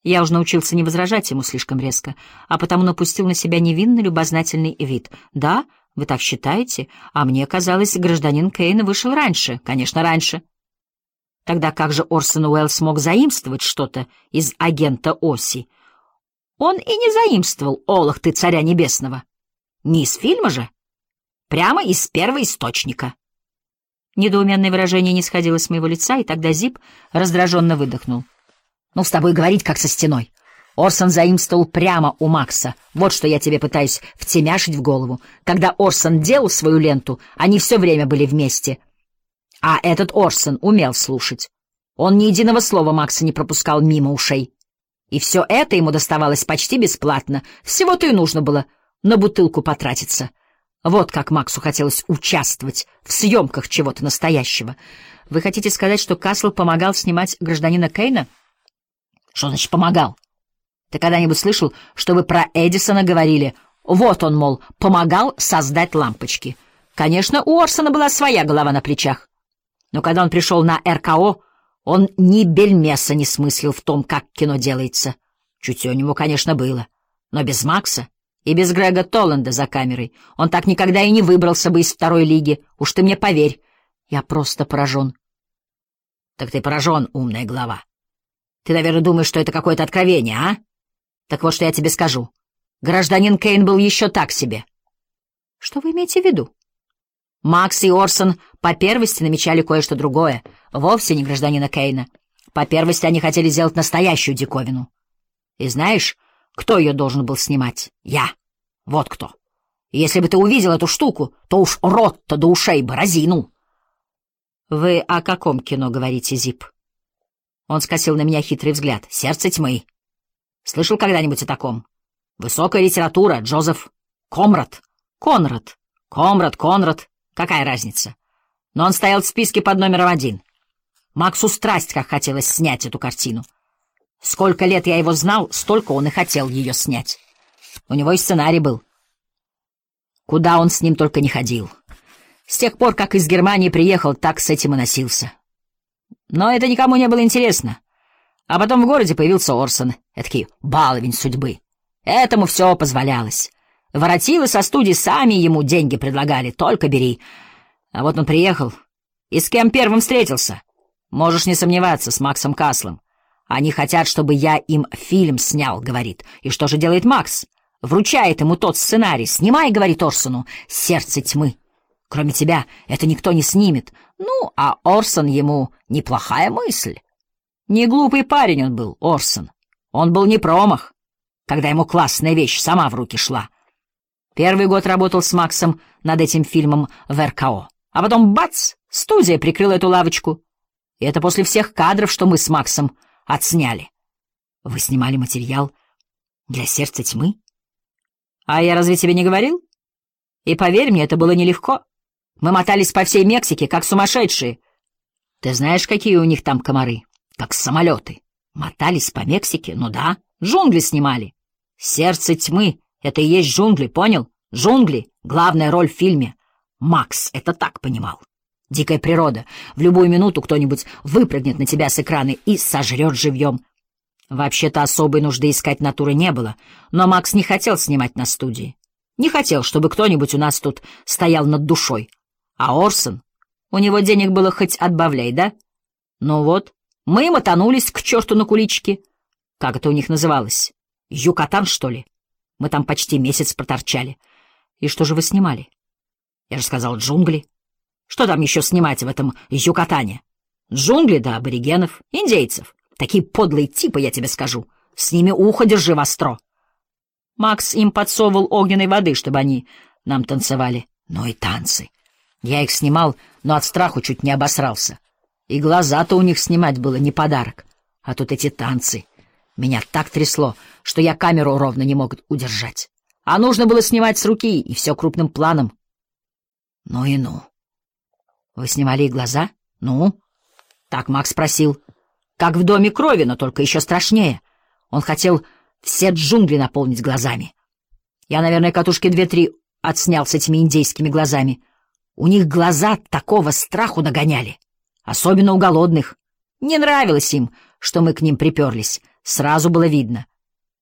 Я уже научился не возражать ему слишком резко, а потому напустил на себя невинный, любознательный вид. «Да, вы так считаете? А мне казалось, гражданин Кейн вышел раньше. Конечно, раньше». Тогда как же Орсон Уэллс мог заимствовать что-то из агента Оси? Он и не заимствовал, олах ты, царя небесного. Не из фильма же. Прямо из первоисточника. Недоуменное выражение не сходило с моего лица, и тогда Зип раздраженно выдохнул. «Ну, с тобой говорить, как со стеной. Орсон заимствовал прямо у Макса. Вот что я тебе пытаюсь втемяшить в голову. Когда Орсон делал свою ленту, они все время были вместе. А этот Орсон умел слушать. Он ни единого слова Макса не пропускал мимо ушей. И все это ему доставалось почти бесплатно. Всего-то и нужно было на бутылку потратиться. Вот как Максу хотелось участвовать в съемках чего-то настоящего. Вы хотите сказать, что Касл помогал снимать гражданина Кейна? Что значит помогал? Ты когда-нибудь слышал, чтобы про Эдисона говорили? Вот он, мол, помогал создать лампочки. Конечно, у Орсона была своя голова на плечах. Но когда он пришел на РКО, он ни бельмеса не смыслил в том, как кино делается. Чутье у него, конечно, было. Но без Макса и без Грега Толланда за камерой он так никогда и не выбрался бы из второй лиги. Уж ты мне поверь. Я просто поражен. Так ты поражен, умная голова. Ты, наверное, думаешь, что это какое-то откровение, а? Так вот, что я тебе скажу. Гражданин Кейн был еще так себе. Что вы имеете в виду? Макс и Орсон по первости намечали кое-что другое, вовсе не гражданина Кейна. По первости они хотели сделать настоящую диковину. И знаешь, кто ее должен был снимать? Я. Вот кто. И если бы ты увидел эту штуку, то уж рот-то до ушей бы разинул. Вы о каком кино говорите, Зип? Он скосил на меня хитрый взгляд. «Сердце тьмы». Слышал когда-нибудь о таком? Высокая литература, Джозеф Конрад. Конрад. Какая разница? Но он стоял в списке под номером 1. Максу страсть как хотелось снять эту картину. Сколько лет я его знал, столько он и хотел ее снять. У него и сценарий был. Куда он с ним только не ходил. С тех пор, как из Германии приехал, так с этим и носился. Но это никому не было интересно. А потом в городе появился Орсон, эдакий баловень судьбы. Этому все позволялось. Воротилы со студии сами ему деньги предлагали, только бери. А вот он приехал. И с кем первым встретился? Можешь не сомневаться, с Максом Каслом. Они хотят, чтобы я им фильм снял, говорит. И что же делает Макс? Вручает ему тот сценарий. Снимай, говорит Орсону, «Сердце тьмы». Кроме тебя это никто не снимет. Ну, а Орсон ему неплохая мысль. Не глупый парень он был, Орсон. Он был не промах, когда ему классная вещь сама в руки шла. Первый год работал с Максом над этим фильмом в РКО. А потом, бац, студия прикрыла эту лавочку. И это после всех кадров, что мы с Максом отсняли. Вы снимали материал для «Сердца тьмы»? А я разве тебе не говорил? И поверь мне, это было нелегко. Мы мотались по всей Мексике, как сумасшедшие. Ты знаешь, какие у них там комары? Как самолеты. Мотались по Мексике? Ну да, джунгли снимали. «Сердце тьмы» — это и есть джунгли, понял? Джунгли — главная роль в фильме. Макс это так понимал. Дикая природа. В любую минуту кто-нибудь выпрыгнет на тебя с экрана и сожрет живьем. Вообще-то особой нужды искать натуры не было, но Макс не хотел снимать на студии. Не хотел, чтобы кто-нибудь у нас тут стоял над душой. А Орсон? У него денег было хоть отбавляй, да? Ну вот, мы мотанулись к черту на куличке. Как это у них называлось? Юкатан, что ли? Мы там почти месяц проторчали. И что же вы снимали? Я же сказал, джунгли. Что там еще снимать в этом Юкатане? Джунгли да аборигенов, индейцев. Такие подлые типы, я тебе скажу. С ними ухо держи востро. Макс им подсовывал огненной воды, чтобы они нам танцевали. Ну и танцы. Я их снимал, но от страху чуть не обосрался. И глаза-то у них снимать было не подарок. А тут эти танцы. Меня так трясло, что я камеру ровно не мог удержать. А нужно было снимать с руки, и все крупным планом. Ну и ну. Вы снимали и глаза? Ну? Так Макс просил. Как в «Доме крови», но только еще страшнее. Он хотел все джунгли наполнить глазами. Я, наверное, катушки 2-3 отснял с этими индейскими глазами. У них глаза такого страху нагоняли. Особенно у голодных. Не нравилось им, что мы к ним приперлись. Сразу было видно,